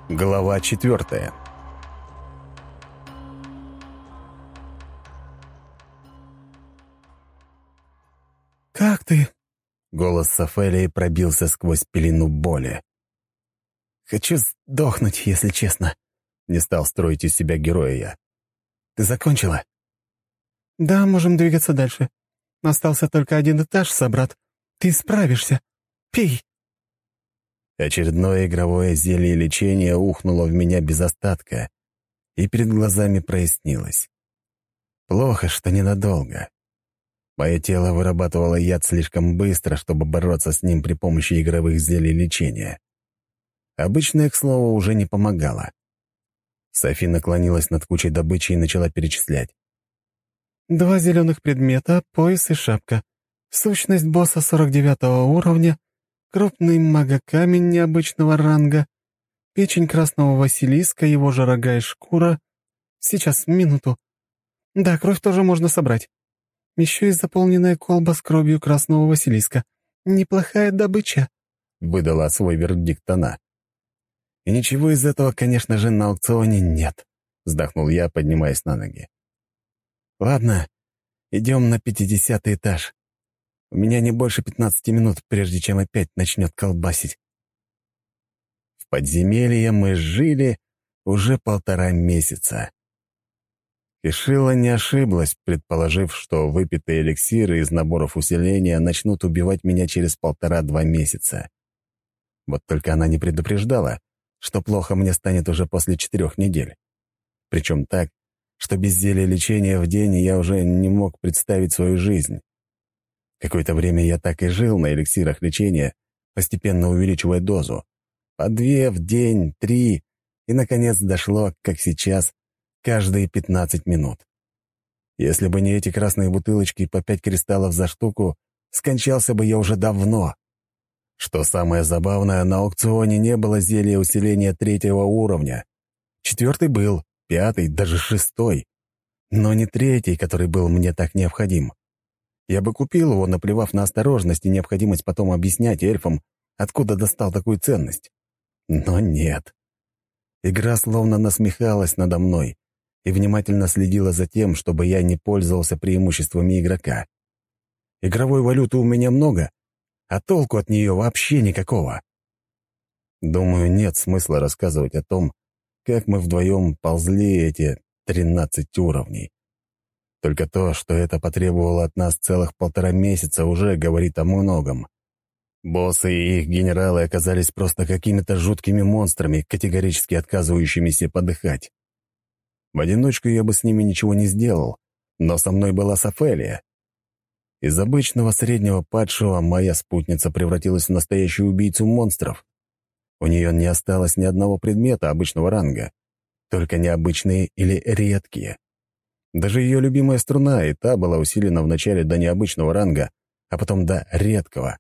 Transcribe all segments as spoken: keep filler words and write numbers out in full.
Глава четвертая. «Как ты?» — голос Сафелии пробился сквозь пелену боли. «Хочу сдохнуть, если честно», — не стал строить из себя героя я. «Ты закончила?» «Да, можем двигаться дальше. Остался только один этаж, собрат. Ты справишься. Пей!» Очередное игровое зелье лечения ухнуло в меня без остатка, и перед глазами прояснилось. Плохо, что ненадолго. Мое тело вырабатывало яд слишком быстро, чтобы бороться с ним при помощи игровых зелий лечения. Обычное, к слову, уже не помогало. Софи наклонилась над кучей добычи и начала перечислять. «Два зеленых предмета, пояс и шапка. Сущность босса сорок девятого уровня, крупный магокамень необычного ранга, печень красного василиска, его же рога и шкура. Сейчас, минуту. Да, кровь тоже можно собрать. Еще и заполненная колба с кровью красного василиска. Неплохая добыча», — выдала свой вердикт она. «И ничего из этого, конечно же, на аукционе нет», — вздохнул я, поднимаясь на ноги. «Ладно, идем на пятидесятый этаж. У меня не больше пятнадцати минут, прежде чем опять начнет колбасить». В подземелье мы жили уже полтора месяца. Кишила не ошиблась, предположив, что выпитые эликсиры из наборов усиления начнут убивать меня через полтора-два месяца. Вот только она не предупреждала, что плохо мне станет уже после четырех недель. Причем так, что без зелья лечения в день я уже не мог представить свою жизнь. Какое-то время я так и жил на эликсирах лечения, постепенно увеличивая дозу. По две в день, три, и, наконец, дошло, как сейчас, каждые пятнадцать минут. Если бы не эти красные бутылочки по пять кристаллов за штуку, скончался бы я уже давно. Что самое забавное, на аукционе не было зелья усиления третьего уровня. Четвертый был, пятый, даже шестой. Но не третий, который был мне так необходим. Я бы купил его, наплевав на осторожность и необходимость потом объяснять эльфам, откуда достал такую ценность. Но нет. Игра словно насмехалась надо мной и внимательно следила за тем, чтобы я не пользовался преимуществами игрока. Игровой валюты у меня много, а толку от нее вообще никакого. Думаю, нет смысла рассказывать о том, как мы вдвоем ползли эти тринадцать уровней. Только то, что это потребовало от нас целых полтора месяца, уже говорит о многом. Боссы и их генералы оказались просто какими-то жуткими монстрами, категорически отказывающимися подыхать. В одиночку я бы с ними ничего не сделал, но со мной была Сафелия. Из обычного среднего падшего моя спутница превратилась в настоящую убийцу монстров. У нее не осталось ни одного предмета обычного ранга, только необычные или редкие. Даже ее любимая струна и та была усилена вначале до необычного ранга, а потом до редкого.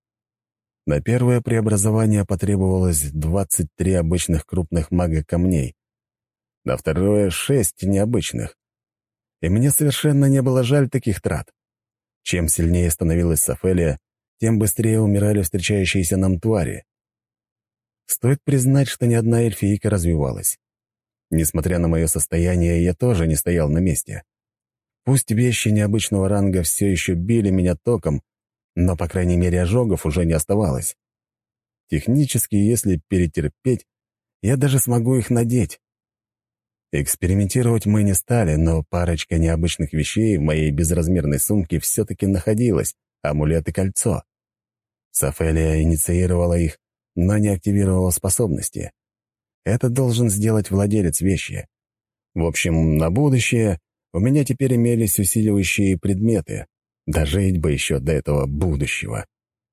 На первое преобразование потребовалось двадцать три обычных крупных мага-камней, на второе — шесть необычных. И мне совершенно не было жаль таких трат. Чем сильнее становилась Сафелия, тем быстрее умирали встречающиеся нам твари. Стоит признать, что ни одна эльфийка развивалась. Несмотря на мое состояние, я тоже не стоял на месте. Пусть вещи необычного ранга все еще били меня током, но, по крайней мере, ожогов уже не оставалось. Технически, если перетерпеть, я даже смогу их надеть. Экспериментировать мы не стали, но парочка необычных вещей в моей безразмерной сумке все-таки находилась — амулет и кольцо. Сафелия инициировала их, но не активировала способности. Это должен сделать владелец вещи. В общем, на будущее у меня теперь имелись усиливающие предметы. Дожить бы еще до этого будущего.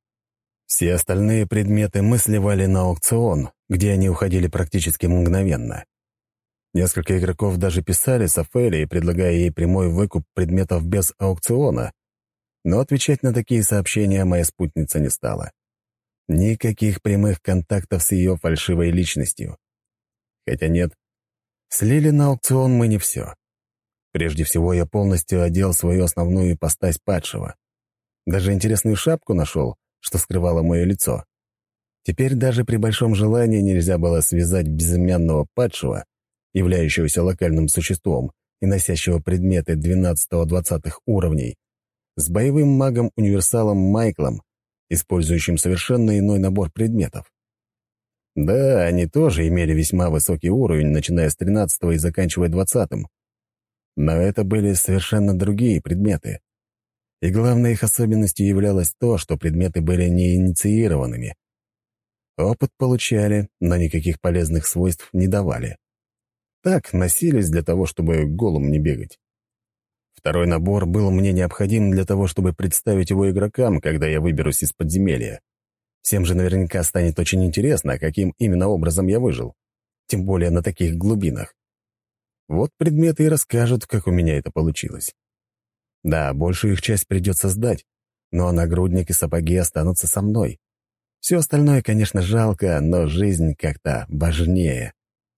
Все остальные предметы мы сливали на аукцион, где они уходили практически мгновенно. Несколько игроков даже писали Сафелии, предлагая ей прямой выкуп предметов без аукциона, но отвечать на такие сообщения моя спутница не стала. Никаких прямых контактов с ее фальшивой личностью. Хотя нет, слили на аукцион мы не все. Прежде всего, я полностью одел свою основную ипостась падшего. Даже интересную шапку нашел, что скрывало мое лицо. Теперь даже при большом желании нельзя было связать безымянного падшего, являющегося локальным существом и носящего предметы двенадцатого-двадцатых уровней, с боевым магом-универсалом Майклом, использующим совершенно иной набор предметов. Да, они тоже имели весьма высокий уровень, начиная с тринадцатого и заканчивая двадцатым. Но это были совершенно другие предметы. И главной их особенностью являлось то, что предметы были неинициированными. Опыт получали, но никаких полезных свойств не давали. Так, носились для того, чтобы голым не бегать. Второй набор был мне необходим для того, чтобы представить его игрокам, когда я выберусь из подземелья. Всем же наверняка станет очень интересно, каким именно образом я выжил. Тем более на таких глубинах. Вот предметы и расскажут, как у меня это получилось. Да, большую их часть придется сдать, но нагрудник и сапоги останутся со мной. Все остальное, конечно, жалко, но жизнь как-то важнее.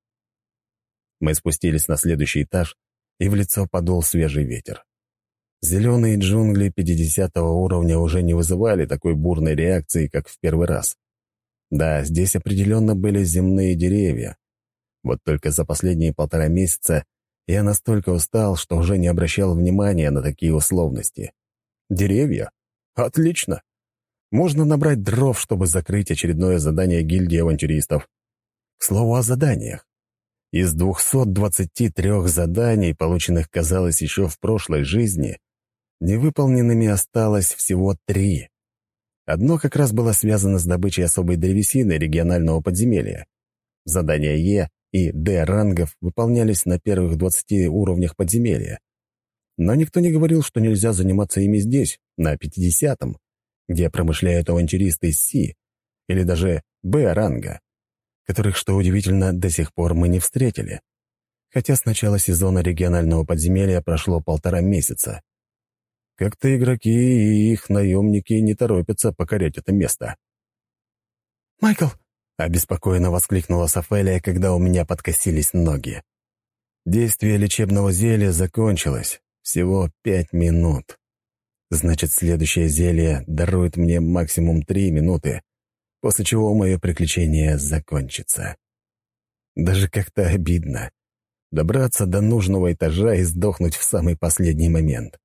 Мы спустились на следующий этаж, и в лицо подул свежий ветер. Зеленые джунгли пятидесятого уровня уже не вызывали такой бурной реакции, как в первый раз. Да, здесь определенно были земные деревья. Вот только за последние полтора месяца я настолько устал, что уже не обращал внимания на такие условности. Деревья? Отлично! Можно набрать дров, чтобы закрыть очередное задание гильдии авантюристов. К слову о заданиях. Из двухсот двадцати трёх заданий, полученных, казалось, еще в прошлой жизни, невыполненными осталось всего три. Одно как раз было связано с добычей особой древесины регионального подземелья. Задания Е и Д рангов выполнялись на первых двадцати уровнях подземелья. Но никто не говорил, что нельзя заниматься ими здесь, на пятидесятом, где промышляют авантюристы С или даже Б ранга, которых, что удивительно, до сих пор мы не встретили. Хотя с начала сезона регионального подземелья прошло полтора месяца. Как-то игроки и их наемники не торопятся покорять это место. «Майкл!» — обеспокоенно воскликнула Софелия, когда у меня подкосились ноги. Действие лечебного зелья закончилось. Всего пять минут. Значит, следующее зелье дарует мне максимум три минуты, после чего мое приключение закончится. Даже как-то обидно. Добраться до нужного этажа и сдохнуть в самый последний момент.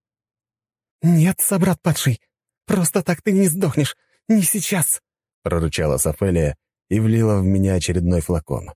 «Нет, собрат падший, просто так ты не сдохнешь, не сейчас!» — прорычала Софелия и влила в меня очередной флакон.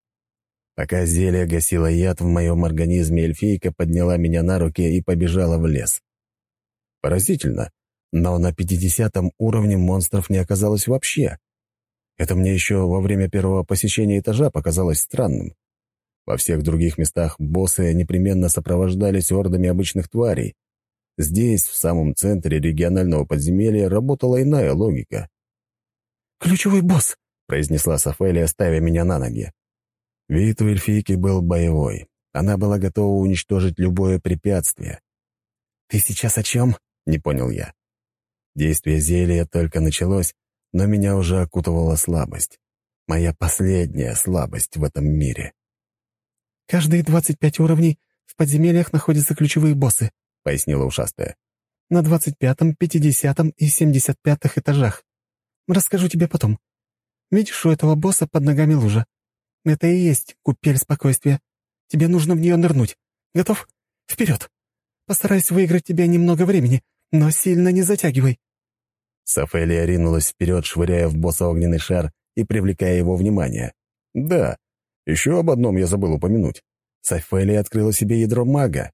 Пока зелье гасило яд в моем организме, эльфийка подняла меня на руки и побежала в лес. Поразительно, но на пятидесятом уровне монстров не оказалось вообще. Это мне еще во время первого посещения этажа показалось странным. Во всех других местах боссы непременно сопровождались ордами обычных тварей. Здесь, в самом центре регионального подземелья, работала иная логика. «Ключевой босс!» — произнесла Софелия, ставя меня на ноги. Вид у эльфийки был боевой. Она была готова уничтожить любое препятствие. «Ты сейчас о чем?» — не понял я. Действие зелья только началось, но меня уже окутывала слабость. Моя последняя слабость в этом мире. «Каждые двадцать пять уровней в подземельях находятся ключевые боссы», — пояснила ушастая. «На двадцать пятом, пятидесятом и семьдесят пятых этажах. Расскажу тебе потом. Видишь, у этого босса под ногами лужа. Это и есть купель спокойствия. Тебе нужно в нее нырнуть. Готов? Вперед! Постараюсь выиграть тебе немного времени, но сильно не затягивай». Софелия ринулась вперед, швыряя в босса огненный шар и привлекая его внимание. Да, еще об одном я забыл упомянуть. Софелия открыла себе ядро мага.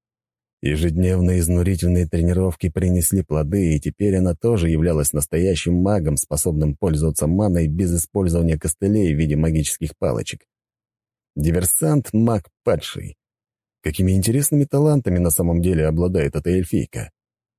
Ежедневные изнурительные тренировки принесли плоды, и теперь она тоже являлась настоящим магом, способным пользоваться маной без использования костылей в виде магических палочек. Диверсант-маг падший. Какими интересными талантами на самом деле обладает эта эльфийка.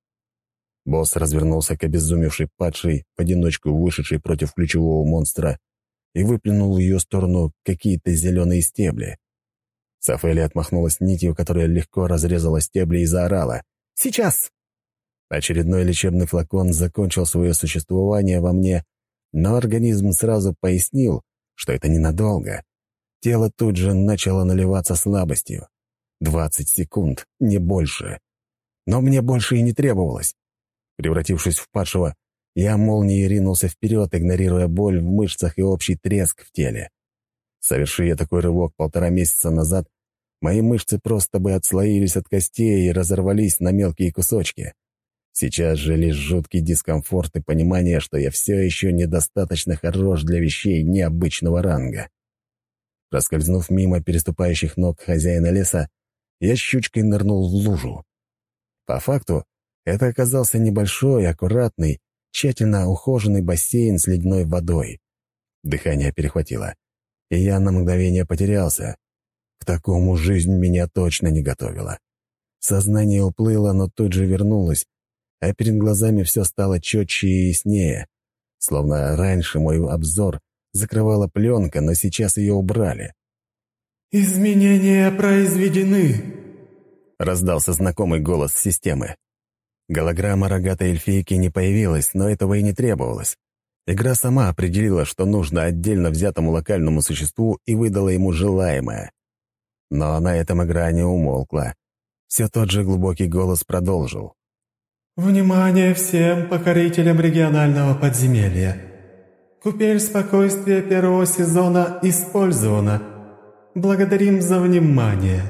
Босс развернулся к обезумевшей падшей, в одиночку вышедшей против ключевого монстра, и выплюнул в ее сторону какие-то зеленые стебли. Софелия отмахнулась нитью, которая легко разрезала стебли, и заорала: «Сейчас!». Очередной лечебный флакон закончил свое существование во мне, но организм сразу пояснил, что это ненадолго. Тело тут же начало наливаться слабостью. Двадцать секунд, не больше. Но мне больше и не требовалось. Превратившись в падшего, Я молнией ринулся вперед, игнорируя боль в мышцах и общий треск в теле. Соверши я такой рывок полтора месяца назад, мои мышцы просто бы отслоились от костей и разорвались на мелкие кусочки. Сейчас же лишь жуткий дискомфорт и понимание, что я все еще недостаточно хорош для вещей необычного ранга. Проскользнув мимо переступающих ног хозяина леса, я щучкой нырнул в лужу. По факту, это оказался небольшой, аккуратный, тщательно ухоженный бассейн с ледяной водой. Дыхание перехватило, и я на мгновение потерялся. К такому жизнь меня точно не готовила. Сознание уплыло, но тут же вернулось, а перед глазами все стало четче и яснее, словно раньше мой обзор закрывала пленка, но сейчас ее убрали. «Изменения произведены», — раздался знакомый голос системы. Голограмма рогатой эльфийки не появилась, но этого и не требовалось. Игра сама определила, что нужно отдельно взятому локальному существу, и выдала ему желаемое. Но на этом игра не умолкла. Все тот же глубокий голос продолжил. «Внимание всем покорителям регионального подземелья! Купель спокойствия первого сезона использована. Благодарим за внимание!»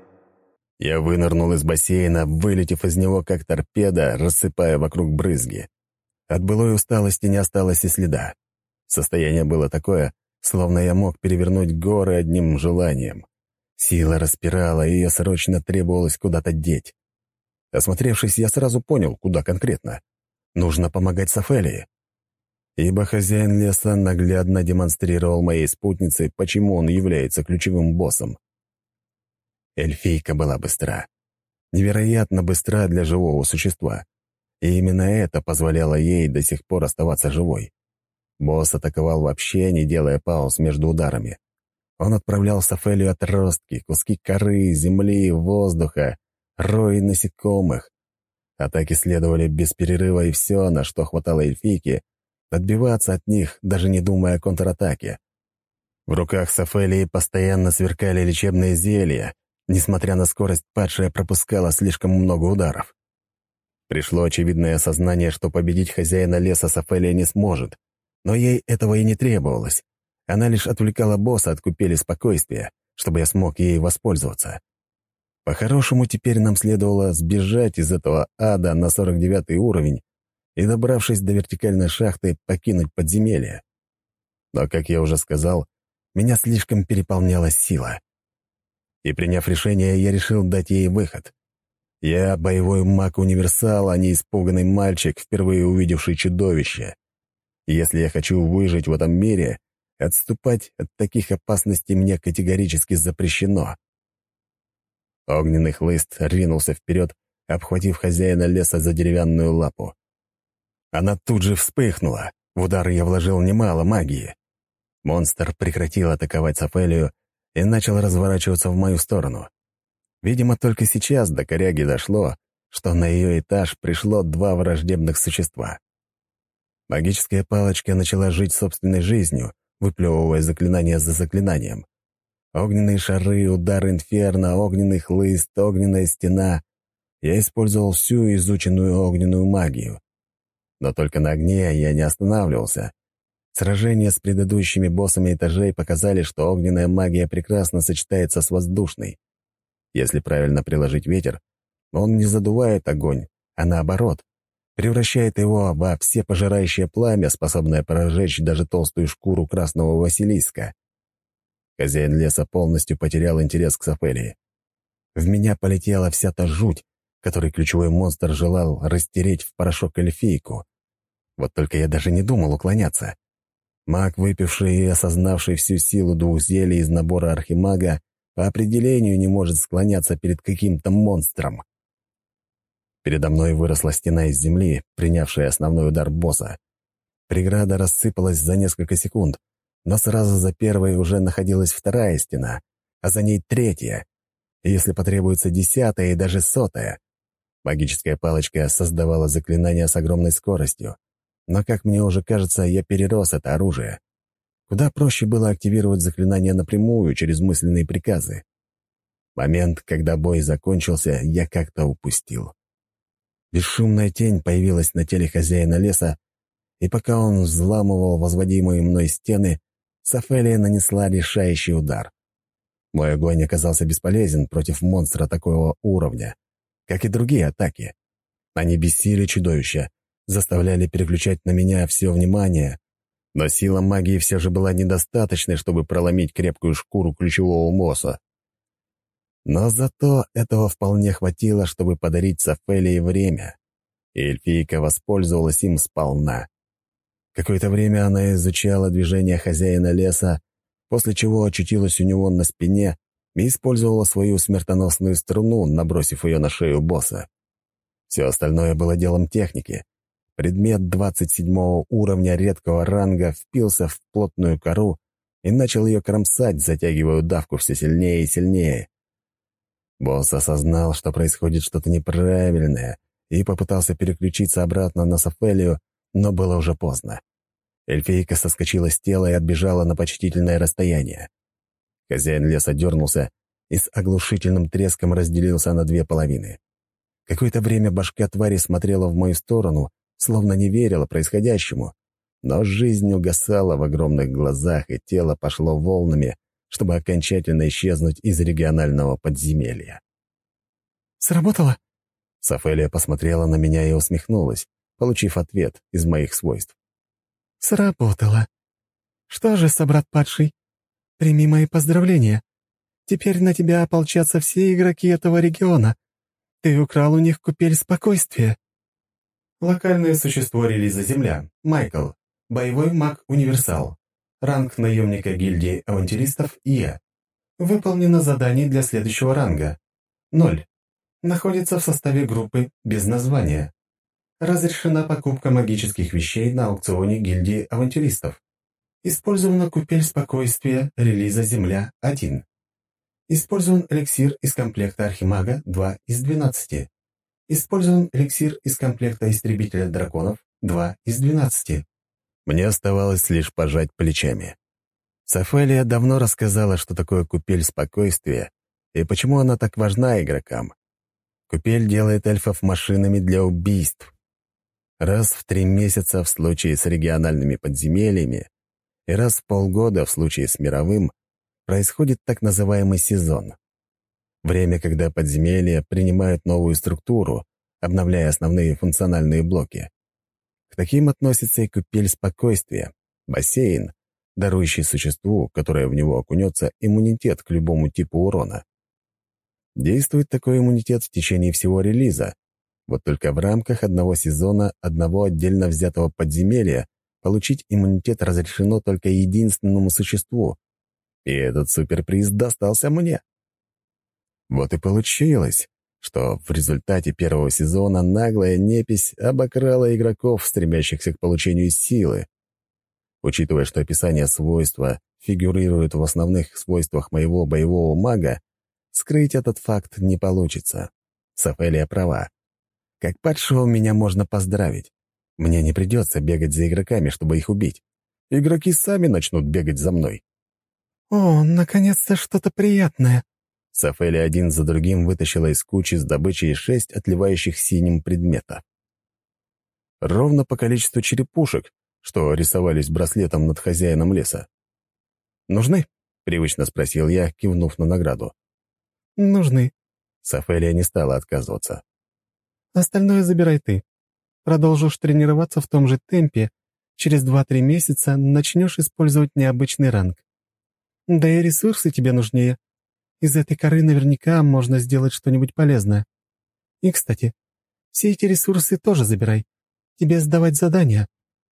Я вынырнул из бассейна, вылетев из него как торпеда, рассыпая вокруг брызги. От былой усталости не осталось и следа. Состояние было такое, словно я мог перевернуть горы одним желанием. Сила распирала, и ее срочно требовалось куда-то деть. Осмотревшись, я сразу понял, куда конкретно. Нужно помогать Софелии. Ибо хозяин леса наглядно демонстрировал моей спутнице, почему он является ключевым боссом. Эльфийка была быстра. Невероятно быстра для живого существа. И именно это позволяло ей до сих пор оставаться живой. Босс атаковал вообще, не делая пауз между ударами. Он отправлял Софелию отростки, куски коры, земли, воздуха, рой насекомых. Атаки следовали без перерыва, и все, на что хватало эльфийки, отбиваться от них, даже не думая о контратаке. В руках Софелии постоянно сверкали лечебные зелья. Несмотря на скорость, падшая пропускала слишком много ударов. Пришло очевидное осознание, что победить хозяина леса Софелия не сможет, но ей этого и не требовалось. Она лишь отвлекала босса от купели спокойствия, чтобы я смог ей воспользоваться. По-хорошему, теперь нам следовало сбежать из этого ада на сорок девятый уровень и, добравшись до вертикальной шахты, покинуть подземелье. Но, как я уже сказал, меня слишком переполняла сила. И, приняв решение, я решил дать ей выход. Я боевой маг-универсал, а не испуганный мальчик, впервые увидевший чудовище. И если я хочу выжить в этом мире, отступать от таких опасностей мне категорически запрещено. Огненный хлыст ринулся вперед, обхватив хозяина леса за деревянную лапу. Она тут же вспыхнула. В удар я вложил немало магии. Монстр прекратил атаковать Софелию и начал разворачиваться в мою сторону. Видимо, только сейчас до коряги дошло, что на ее этаж пришло два враждебных существа. Магическая палочка начала жить собственной жизнью, выплевывая заклинание за заклинанием. Огненные шары, удар инферно, огненный хлыст, огненная стена. Я использовал всю изученную огненную магию. Но только на огне я не останавливался. Сражения с предыдущими боссами этажей показали, что огненная магия прекрасно сочетается с воздушной. Если правильно приложить ветер, он не задувает огонь, а наоборот, превращает его во всепожирающее пламя, способное прожечь даже толстую шкуру красного Василиска. Хозяин леса полностью потерял интерес к Софелии. В меня полетела вся та жуть, которой ключевой монстр желал растереть в порошок эльфийку. Вот только я даже не думал уклоняться. Маг, выпивший и осознавший всю силу двух зелий из набора архимага, по определению не может склоняться перед каким-то монстром. Передо мной выросла стена из земли, принявшая основной удар босса. Преграда рассыпалась за несколько секунд, но сразу за первой уже находилась вторая стена, а за ней третья, и если потребуется десятая и даже сотая. Магическая палочка создавала заклинания с огромной скоростью, но, как мне уже кажется, я перерос это оружие. Куда проще было активировать заклинания напрямую, через мысленные приказы. Момент, когда бой закончился, я как-то упустил. Бесшумная тень появилась на теле хозяина леса, и пока он взламывал возводимые мной стены, Софелия нанесла решающий удар. Мой огонь оказался бесполезен против монстра такого уровня, как и другие атаки. Они бесили чудовища, заставляли переключать на меня все внимание, но сила магии все же была недостаточной, чтобы проломить крепкую шкуру ключевого босса. Но зато этого вполне хватило, чтобы подарить Софелии время, и эльфийка воспользовалась им сполна. Какое-то время она изучала движения хозяина леса, после чего очутилась у него на спине и использовала свою смертоносную струну, набросив ее на шею босса. Все остальное было делом техники. Предмет двадцать седьмого уровня редкого ранга впился в плотную кору и начал ее кромсать, затягивая давку все сильнее и сильнее. Босс осознал, что происходит что-то неправильное, и попытался переключиться обратно на Софелию, но было уже поздно. Эльфийка соскочила с тела и отбежала на почтительное расстояние. Хозяин леса дернулся и с оглушительным треском разделился на две половины. Какое-то время башка твари смотрела в мою сторону, словно не верила происходящему, но жизнь угасала в огромных глазах, и тело пошло волнами, чтобы окончательно исчезнуть из регионального подземелья. «Сработало?» Софелия посмотрела на меня и усмехнулась, получив ответ из моих свойств. «Сработало. Что же, собрат падший, прими мои поздравления. Теперь на тебя ополчатся все игроки этого региона. Ты украл у них купель спокойствия». Локальное существо релиза Земля. Майкл. Боевой маг-универсал. Ранг наемника гильдии авантюристов Е. Выполнено задание для следующего ранга. ноль. Находится в составе группы без названия. Разрешена покупка магических вещей на аукционе гильдии авантюристов. Использована купель спокойствия релиза Земля один. Использован эликсир из комплекта Архимага два из двенадцати. Использован эликсир из комплекта Истребителя драконов два из двенадцати. Мне оставалось лишь пожать плечами. Софелия давно рассказала, что такое купель спокойствия и почему она так важна игрокам. Купель делает эльфов машинами для убийств. Раз в три месяца в случае с региональными подземельями и раз в полгода в случае с мировым происходит так называемый сезон. Время, когда подземелья принимают новую структуру, обновляя основные функциональные блоки. К таким относится и купель спокойствия, бассейн, дарующий существу, которое в него окунется, иммунитет к любому типу урона. Действует такой иммунитет в течение всего релиза, вот только в рамках одного сезона одного отдельно взятого подземелья получить иммунитет разрешено только единственному существу, и этот суперприз достался мне. Вот и получилось, что в результате первого сезона наглая непись обокрала игроков, стремящихся к получению силы. Учитывая, что описание свойства фигурирует в основных свойствах моего боевого мага, скрыть этот факт не получится. Софелия права. Как падшего меня можно поздравить. Мне не придется бегать за игроками, чтобы их убить. Игроки сами начнут бегать за мной. «О, наконец-то что-то приятное!» Софелия один за другим вытащила из кучи с добычей шесть отливающих синим предметов. Ровно по количеству черепушек, что рисовались браслетом над хозяином леса. «Нужны?» — привычно спросил я, кивнув на награду. «Нужны». Софелия не стала отказываться. «Остальное забирай ты. Продолжишь тренироваться в том же темпе. Через два-три месяца начнешь использовать необычный ранг. Да и ресурсы тебе нужнее. Из этой коры наверняка можно сделать что-нибудь полезное. И, кстати, все эти ресурсы тоже забирай. Тебе сдавать задания».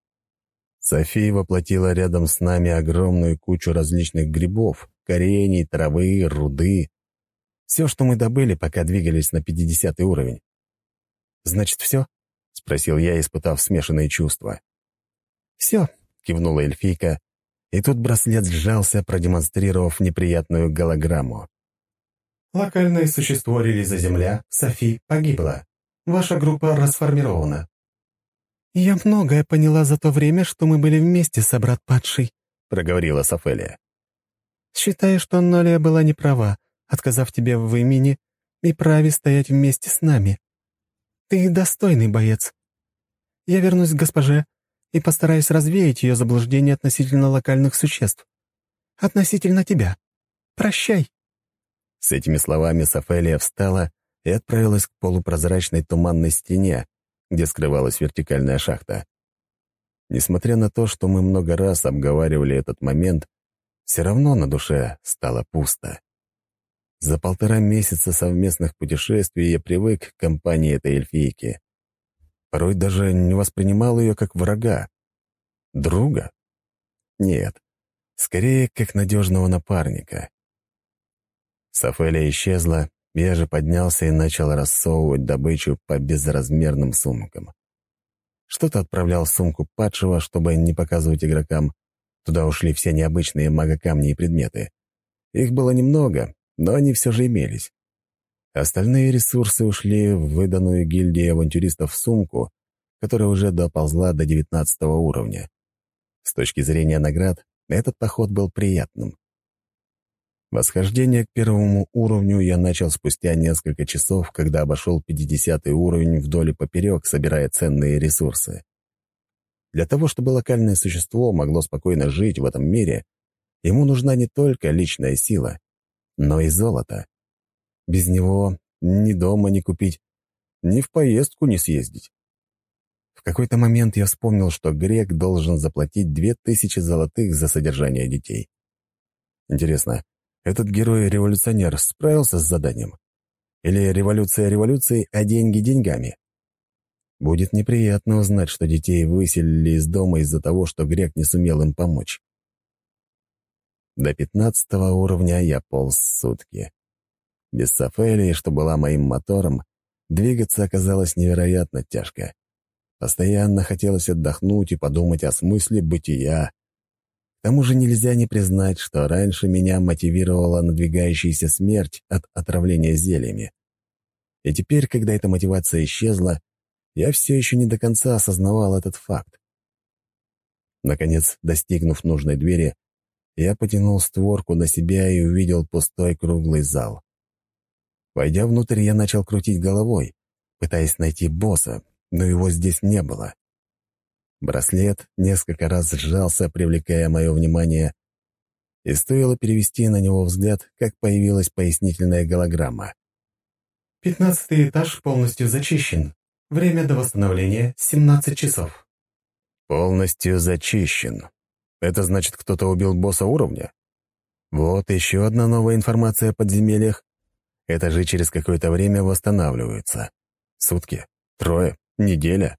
София воплотила рядом с нами огромную кучу различных грибов, корений, травы, руды. Все, что мы добыли, пока двигались на пятидесятый уровень. «Значит, все?» — спросил я, испытав смешанные чувства. «Все», — кивнула эльфийка, и тут браслет сжался, продемонстрировав неприятную голограмму. Локальное существо релиза Земля, Софи, погибла. Ваша группа расформирована. «Я многое поняла за то время, что мы были вместе, собрат падший», — проговорила Софелия. «Считаю, что Нолия была не права, отказав тебе в имени и праве стоять вместе с нами. Ты достойный боец. Я вернусь к госпоже и постараюсь развеять ее заблуждение относительно локальных существ. Относительно тебя. Прощай». С этими словами Софелия встала и отправилась к полупрозрачной туманной стене, где скрывалась вертикальная шахта. Несмотря на то, что мы много раз обговаривали этот момент, все равно на душе стало пусто. За полтора месяца совместных путешествий я привык к компании этой эльфийки. Порой даже не воспринимал ее как врага. Друга? Нет, скорее, как надежного напарника. Софелия исчезла, я же поднялся и начал рассовывать добычу по безразмерным сумкам. Что-то отправлял в сумку падшего, чтобы не показывать игрокам. Туда ушли все необычные магокамни и предметы. Их было немного, но они все же имелись. Остальные ресурсы ушли в выданную гильдией авантюристов сумку, которая уже доползла до девятнадцатого уровня. С точки зрения наград, этот поход был приятным. Восхождение к первому уровню я начал спустя несколько часов, когда обошел пятидесятый уровень вдоль и поперек, собирая ценные ресурсы. Для того, чтобы локальное существо могло спокойно жить в этом мире, ему нужна не только личная сила, но и золото. Без него ни дома не купить, ни в поездку не съездить. В какой-то момент я вспомнил, что грек должен заплатить две тысячи золотых за содержание детей. Интересно, этот герой-революционер справился с заданием? Или революция революцией, а деньги деньгами? Будет неприятно узнать, что детей выселили из дома из-за того, что грек не сумел им помочь. До пятнадцатого уровня я полз сутки. Без Софелии, что была моим мотором, двигаться оказалось невероятно тяжко. Постоянно хотелось отдохнуть и подумать о смысле бытия. К тому же нельзя не признать, что раньше меня мотивировала надвигающаяся смерть от отравления зельями. И теперь, когда эта мотивация исчезла, я все еще не до конца осознавал этот факт. Наконец, достигнув нужной двери, я потянул створку на себя и увидел пустой круглый зал. Войдя внутрь, я начал крутить головой, пытаясь найти босса, но его здесь не было. Браслет несколько раз сжался, привлекая мое внимание, и стоило перевести на него взгляд, как появилась пояснительная голограмма. Пятнадцатый этаж полностью зачищен. Время до восстановления — семнадцать часов. Полностью зачищен. Это значит, кто-то убил босса уровня? Вот еще одна новая информация о подземельях. Этажи через какое-то время восстанавливаются. Сутки? Трое? Неделя?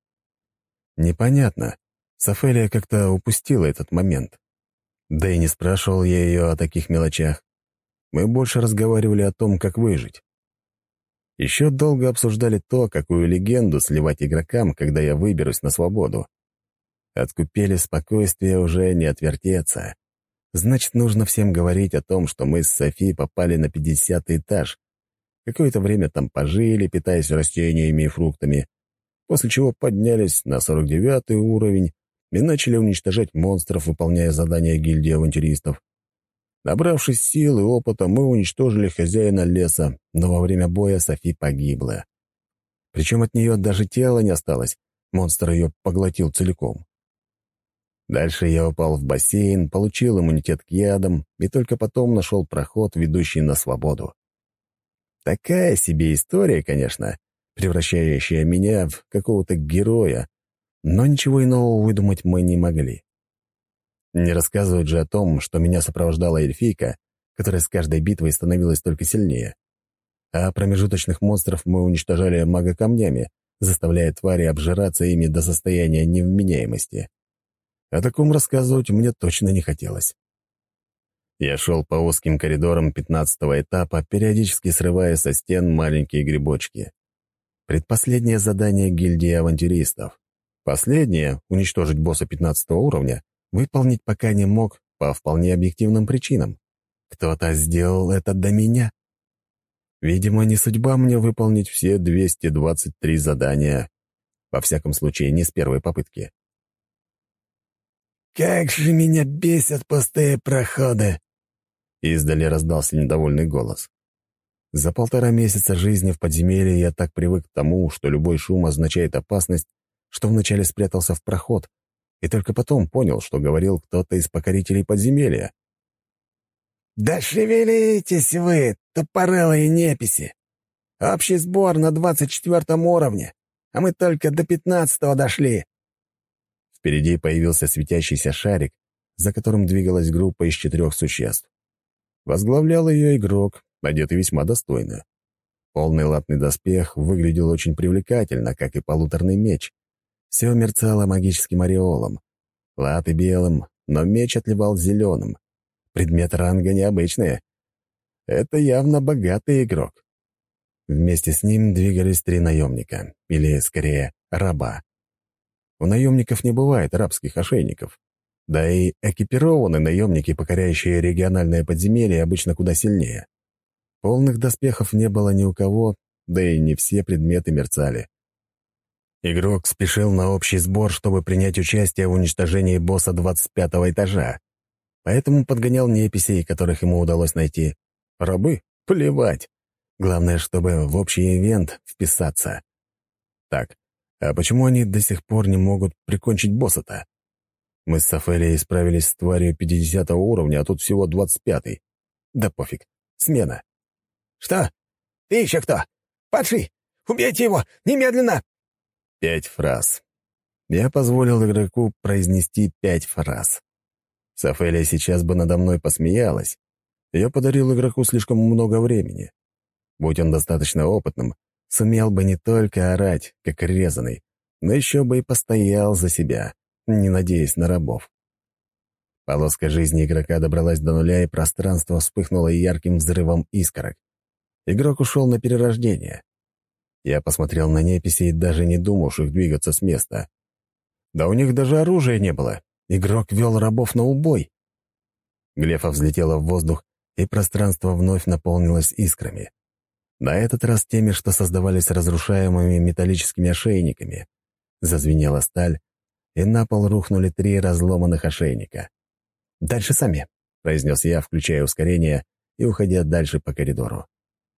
Непонятно. Софелия как-то упустила этот момент. Да и не спрашивал я ее о таких мелочах. Мы больше разговаривали о том, как выжить. Еще долго обсуждали то, какую легенду сливать игрокам, когда я выберусь на свободу. От купели спокойствия уже не отвертеться. Значит, нужно всем говорить о том, что мы с Софи попали на пятидесятый этаж. Какое-то время там пожили, питаясь растениями и фруктами, после чего поднялись на сорок девятый уровень и начали уничтожать монстров, выполняя задания гильдии авантюристов. Набравшись сил и опыта, мы уничтожили хозяина леса, но во время боя Софи погибла. Причем от нее даже тела не осталось, монстр ее поглотил целиком. Дальше я упал в бассейн, получил иммунитет к ядам и только потом нашел проход, ведущий на свободу. Такая себе история, конечно, превращающая меня в какого-то героя, но ничего иного выдумать мы не могли. Не рассказывать же о том, что меня сопровождала эльфийка, которая с каждой битвой становилась только сильнее. А промежуточных монстров мы уничтожали магокамнями, заставляя твари обжираться ими до состояния невменяемости. О таком рассказывать мне точно не хотелось. Я шел по узким коридорам пятнадцатого этапа, периодически срывая со стен маленькие грибочки. Предпоследнее задание гильдии авантюристов. Последнее — уничтожить босса пятнадцатого уровня — выполнить пока не мог по вполне объективным причинам. Кто-то сделал это до меня. Видимо, не судьба мне выполнить все двести двадцать три задания, во всяком случае, не с первой попытки. «Как же меня бесят пустые проходы!» Издали раздался недовольный голос. За полтора месяца жизни в подземелье я так привык к тому, что любой шум означает опасность, что вначале спрятался в проход, и только потом понял, что говорил кто-то из покорителей подземелья. «Да шевелитесь вы, тупорылые неписи! Общий сбор на двадцать четвертом уровне, а мы только до пятнадцатого дошли!» Впереди появился светящийся шарик, за которым двигалась группа из четырех существ. Возглавлял ее игрок, одетый весьма достойно. Полный латный доспех выглядел очень привлекательно, как и полуторный меч. Все мерцало магическим ореолом. Латы белым, но меч отливал зеленым. Предмет ранга необычный. Это явно богатый игрок. Вместе с ним двигались три наемника, или, скорее, раба. У наемников не бывает рабских ошейников. Да и экипированы наемники, покоряющие региональное подземелье, обычно куда сильнее. Полных доспехов не было ни у кого, да и не все предметы мерцали. Игрок спешил на общий сбор, чтобы принять участие в уничтожении босса двадцать пятого этажа. Поэтому подгонял неписей, которых ему удалось найти. Рабы? Плевать. Главное, чтобы в общий ивент вписаться. Так, а почему они до сих пор не могут прикончить босса-то? Мы с Софелией справились с тварью пятидесятого уровня, а тут всего двадцать пятый. Да пофиг. Смена. «Что? Ты еще кто? Падший! Убейте его! Немедленно!» Пять фраз. Я позволил игроку произнести пять фраз. Софелия сейчас бы надо мной посмеялась. Я подарил игроку слишком много времени. Будь он достаточно опытным, сумел бы не только орать, как резаный, но еще бы и постоял за себя, не надеясь на рабов. Полоска жизни игрока добралась до нуля, и пространство вспыхнуло ярким взрывом искорок. Игрок ушел на перерождение. Я посмотрел на неписи, даже не думавших двигаться с места. Да у них даже оружия не было. Игрок вел рабов на убой. Глефа взлетела в воздух, и пространство вновь наполнилось искрами. На этот раз теми, что создавались разрушаемыми металлическими ошейниками. Зазвенела сталь, и на пол рухнули три разломанных ошейника. «Дальше сами», — произнес я, включая ускорение и уходя дальше по коридору.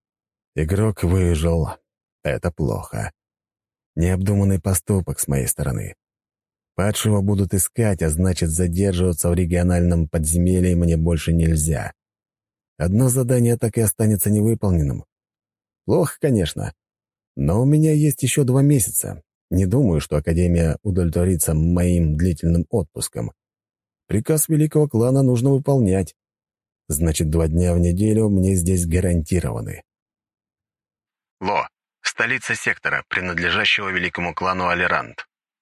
Игрок выжил. Это плохо. Необдуманный поступок с моей стороны. Падшего будут искать, а значит, задерживаться в региональном подземелье мне больше нельзя. Одно задание так и останется невыполненным. Плохо, конечно, но у меня есть еще два месяца. Не думаю, что Академия удовлетворится моим длительным отпуском. Приказ великого клана нужно выполнять. Значит, два дня в неделю мне здесь гарантированы. Ло, столица сектора, принадлежащего великому клану Алерант.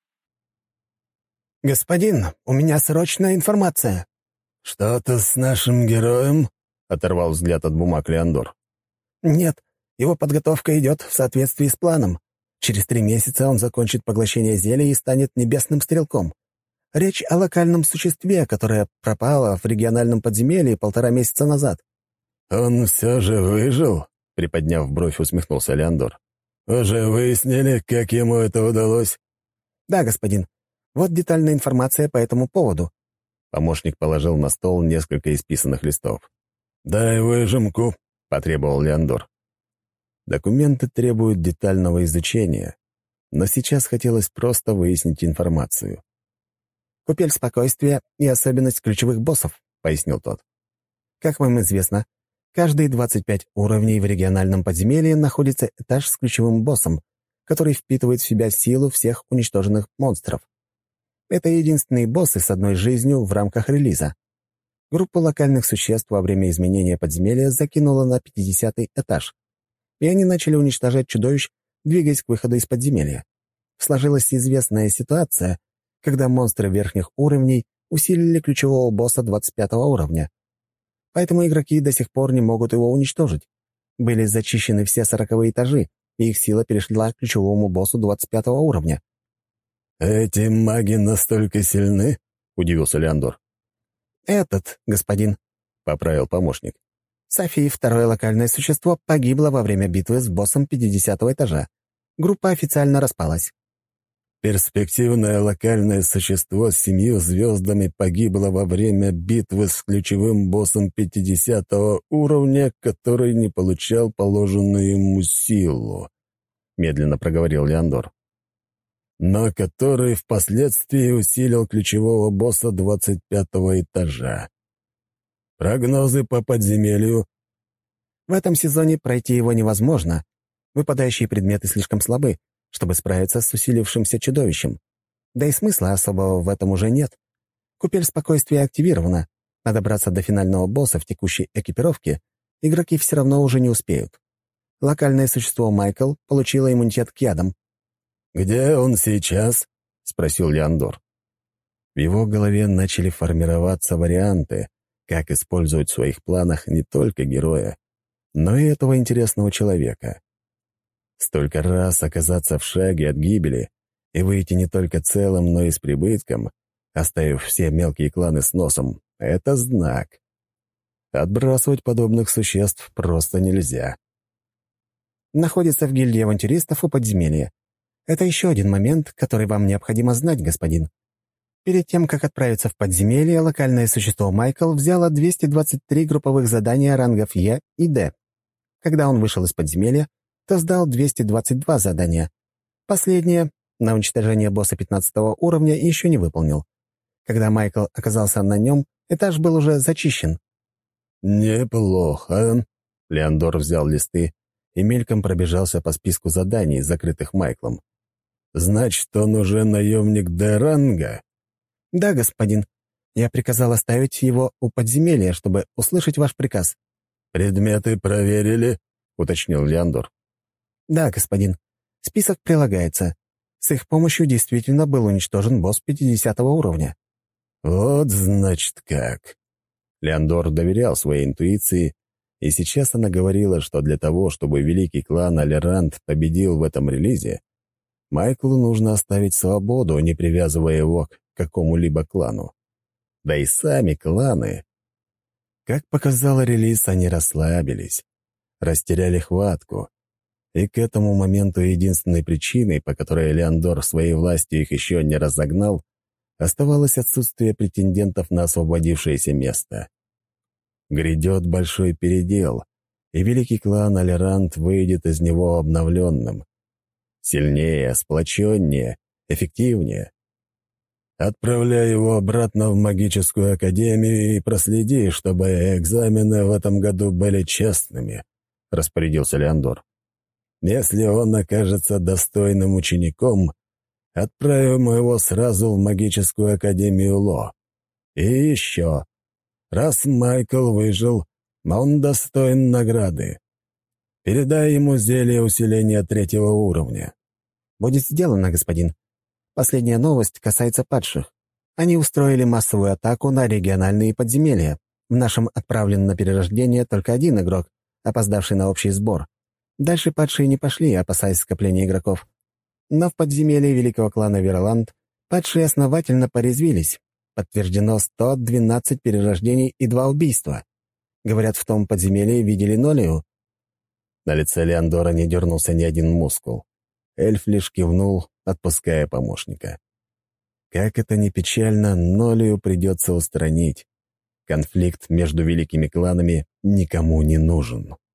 «Господин, у меня срочная информация». «Что-то с нашим героем?» — оторвал взгляд от бумаг Леандор. «Нет, его подготовка идет в соответствии с планом. Через три месяца он закончит поглощение зелья и станет небесным стрелком. Речь о локальном существе, которое пропало в региональном подземелье полтора месяца назад». «Он все же выжил?» — приподняв бровь, усмехнулся Леандор. «Уже выяснили, как ему это удалось?» «Да, господин. Вот детальная информация по этому поводу». Помощник положил на стол несколько исписанных листов. «Дай выжимку», — потребовал Леандор. Документы требуют детального изучения, но сейчас хотелось просто выяснить информацию. «Купель спокойствия и особенность ключевых боссов», — пояснил тот. «Как вам известно, каждые двадцать пять уровней в региональном подземелье находится этаж с ключевым боссом, который впитывает в себя силу всех уничтоженных монстров. Это единственные боссы с одной жизнью в рамках релиза. Группа локальных существ во время изменения подземелья закинула на пятидесятый этаж, и они начали уничтожать чудовищ, двигаясь к выходу из подземелья. Сложилась известная ситуация, когда монстры верхних уровней усилили ключевого босса двадцать пятого уровня. Поэтому игроки до сих пор не могут его уничтожить. Были зачищены все сороковые этажи, и их сила перешла к ключевому боссу двадцать пятого уровня. «Эти маги настолько сильны?» — удивился Леандор. «Этот, господин», — поправил помощник. «Софи, второе локальное существо, погибло во время битвы с боссом пятидесятого этажа. Группа официально распалась». «Перспективное локальное существо с семью звездами погибло во время битвы с ключевым боссом пятидесятого уровня, который не получал положенную ему силу», — медленно проговорил Леандор. но который впоследствии усилил ключевого босса двадцать пятого этажа. Прогнозы по подземелью. В этом сезоне пройти его невозможно. Выпадающие предметы слишком слабы, чтобы справиться с усилившимся чудовищем. Да и смысла особого в этом уже нет. Купель спокойствия активирована, а добраться до финального босса в текущей экипировке игроки все равно уже не успеют. Локальное существо Майкл получило иммунитет к ядам. «Где он сейчас?» — спросил Леандор. В его голове начали формироваться варианты, как использовать в своих планах не только героя, но и этого интересного человека. Столько раз оказаться в шаге от гибели и выйти не только целым, но и с прибытком, оставив все мелкие кланы с носом — это знак. Отбрасывать подобных существ просто нельзя. Находится в гильдии авантюристов у подземелья. Это еще один момент, который вам необходимо знать, господин. Перед тем, как отправиться в подземелье, локальное существо Майкл взяло двести двадцать три групповых задания рангов Е и Д. Когда он вышел из подземелья, то сдал двести двадцать два задания. Последнее, на уничтожение босса пятнадцатого уровня, еще не выполнил. Когда Майкл оказался на нем, этаж был уже зачищен. «Неплохо». Леандор взял листы и мельком пробежался по списку заданий, закрытых Майклом. «Значит, он уже наемник Д-ранга?» «Да, господин. Я приказал оставить его у подземелья, чтобы услышать ваш приказ». «Предметы проверили?» — уточнил Леандор. «Да, господин. Список прилагается. С их помощью действительно был уничтожен босс пятидесятого уровня». «Вот, значит, как». Леандор доверял своей интуиции, и сейчас она говорила, что для того, чтобы великий клан Алерант победил в этом релизе, Майклу нужно оставить свободу, не привязывая его к какому-либо клану. Да и сами кланы. Как показал релиз, они расслабились, растеряли хватку, и к этому моменту единственной причиной, по которой Леандор своей властью их еще не разогнал, оставалось отсутствие претендентов на освободившееся место. Грядет большой передел, и великий клан Алерант выйдет из него обновленным. Сильнее, сплоченнее, эффективнее. Отправляй его обратно в магическую академию и проследи, чтобы экзамены в этом году были честными», — распорядился Леандор. «Если он окажется достойным учеником, отправим его сразу в магическую академию Ло. И еще, раз Майкл выжил, он достоин награды. Передай ему зелье усиления третьего уровня». «Будет сделано, господин. Последняя новость касается падших. Они устроили массовую атаку на региональные подземелья. В нашем отправлен на перерождение только один игрок, опоздавший на общий сбор. Дальше падшие не пошли, опасаясь скопления игроков. Но в подземелье великого клана Верланд падшие основательно порезвились. Подтверждено сто двенадцать перерождений и два убийства. Говорят, в том подземелье видели Нолию». На лице Леандора не дернулся ни один мускул. Эльф лишь кивнул, отпуская помощника. Как это ни печально, Нолию придется устранить. Конфликт между великими кланами никому не нужен.